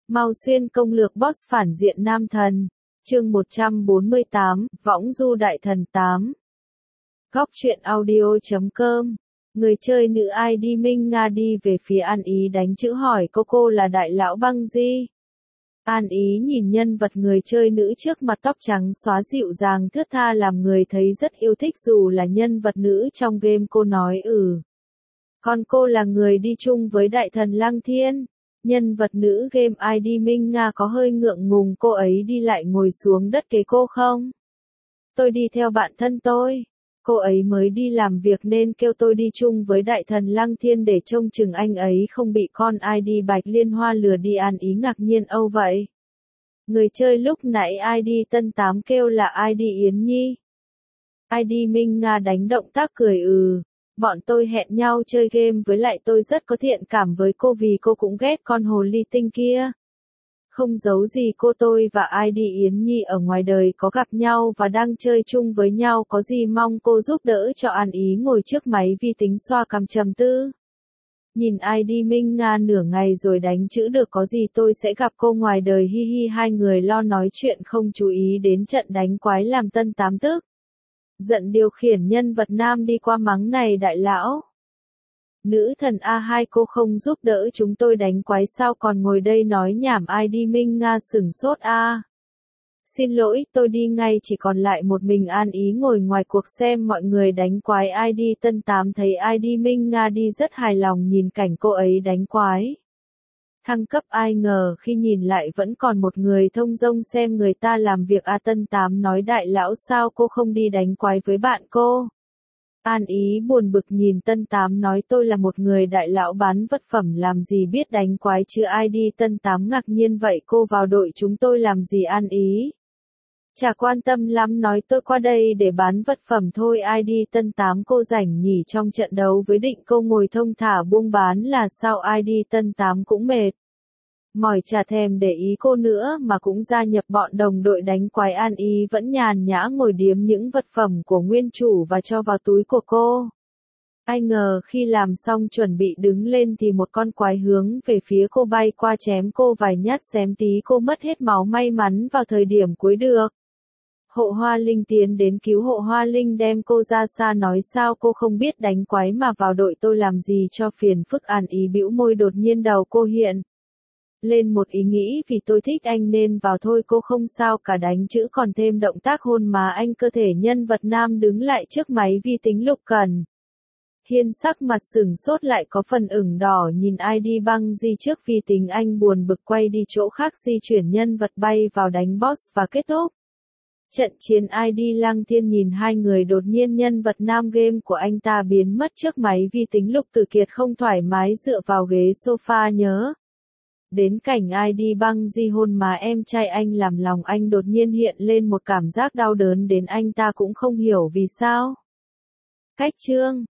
Mao Xuyên công lược boss phản diện nam thần. Chương 148, Võng du đại thần 8. Góc truyện audio.com. Người chơi nữ ID Minh Nga đi về phía An Ý đánh chữ hỏi cô là đại lão băng di. An Ý nhìn nhân vật người chơi nữ trước mặt tóc trắng xóa dịu dàng thướt tha làm người thấy rất yêu thích dù là nhân vật nữ trong game. Cô nói Còn cô là người đi chung với đại thần Lăng Thiên. Nhân vật nữ game ID Minh Nga có hơi ngượng ngùng, cô ấy đi lại ngồi xuống đất kế cô không? Tôi đi theo bạn thân tôi. Cô ấy mới đi làm việc nên kêu tôi đi chung với đại thần Lăng Thiên để trông chừng anh ấy không bị con ID Bạch Liên Hoa lừa đi. An Ý ngạc nhiên vậy. Người chơi lúc nãy ID Tân 8 kêu là ID Yến Nhi. ID Minh Nga đánh động tác cười Bọn tôi hẹn nhau chơi game với lại tôi rất có thiện cảm với cô vì cô cũng ghét con hồ ly tinh kia. Không giấu gì tôi và ID Yến Nhi ở ngoài đời có gặp nhau và đang chơi chung với nhau, có gì mong cô giúp đỡ cho. An Ý ngồi trước máy vi tính xoa cằm trầm tư. Nhìn ID Minh Nga nửa ngày rồi đánh chữ được có gì tôi sẽ gặp cô ngoài đời hi hi. Hai người lo nói chuyện không chú ý đến trận đánh quái làm Tân 8 tức giận điều khiển nhân vật nam đi qua mắng này đại lão. Nữ thần A2 cô không giúp đỡ chúng tôi đánh quái sao còn ngồi đây nói nhảm. ID Minh Nga sửng sốt Xin lỗi tôi đi ngay, chỉ còn lại một mình An Ý ngồi ngoài cuộc xem mọi người đánh quái. ID Tân 8 thấy ID Minh Nga đi rất hài lòng nhìn cảnh cô ấy đánh quái. Thăng cấp ai ngờ khi nhìn lại vẫn còn một người thông dong xem người ta làm việc. Tân 8 nói đại lão sao cô không đi đánh quái với bạn cô? An Ý buồn bực nhìn Tân 8 nói tôi là một người đại lão bán vật phẩm làm gì biết đánh quái chứ. ID Tân 8 ngạc nhiên vậy cô vào đội chúng tôi làm gì? An Ý chả quan tâm lắm nói tôi qua đây để bán vật phẩm thôi. ID Tân 8 cô rảnh nhỉ, trong trận đấu với Định cô ngồi thông thả buông bán là sao? ID Tân 8 cũng mệt mỏi chả thèm để ý cô nữa mà cũng gia nhập bọn đồng đội đánh quái. An Ý vẫn nhàn nhã ngồi điếm những vật phẩm của nguyên chủ và cho vào túi của cô. Ai ngờ khi làm xong chuẩn bị đứng lên thì một con quái hướng về phía cô bay qua chém cô vài nhát xém tí cô mất hết máu, may mắn vào thời điểm cuối được Hộ Hoa Linh tiến đến cứu. Hộ Hoa Linh đem cô ra xa nói sao cô không biết đánh quái mà vào đội tôi làm gì cho phiền phức. An Ý bĩu môi, đột nhiên đầu cô hiện lên một ý nghĩ, vì tôi thích anh nên vào thôi. Cô không sao cả, đánh chữ còn thêm động tác hôn má anh. Cơ thể nhân vật nam đứng lại trước máy vi tính. Lục Cần Hiên sắc mặt sửng sốt lại có phần ửng đỏ nhìn ID băng di trước vi tính. Anh buồn bực quay đi chỗ khác di chuyển nhân vật bay vào đánh boss và kết thúc trận chiến. ID Lăng Thiên nhìn hai người đột nhiên nhân vật nam game của anh ta biến mất trước máy vi tính. Lục Tử Kiệt không thoải mái dựa vào ghế sofa nhớ đến cảnh ID băng di hôn má em trai anh làm lòng anh đột nhiên hiện lên một cảm giác đau đớn đến anh ta cũng không hiểu vì sao. Cách chương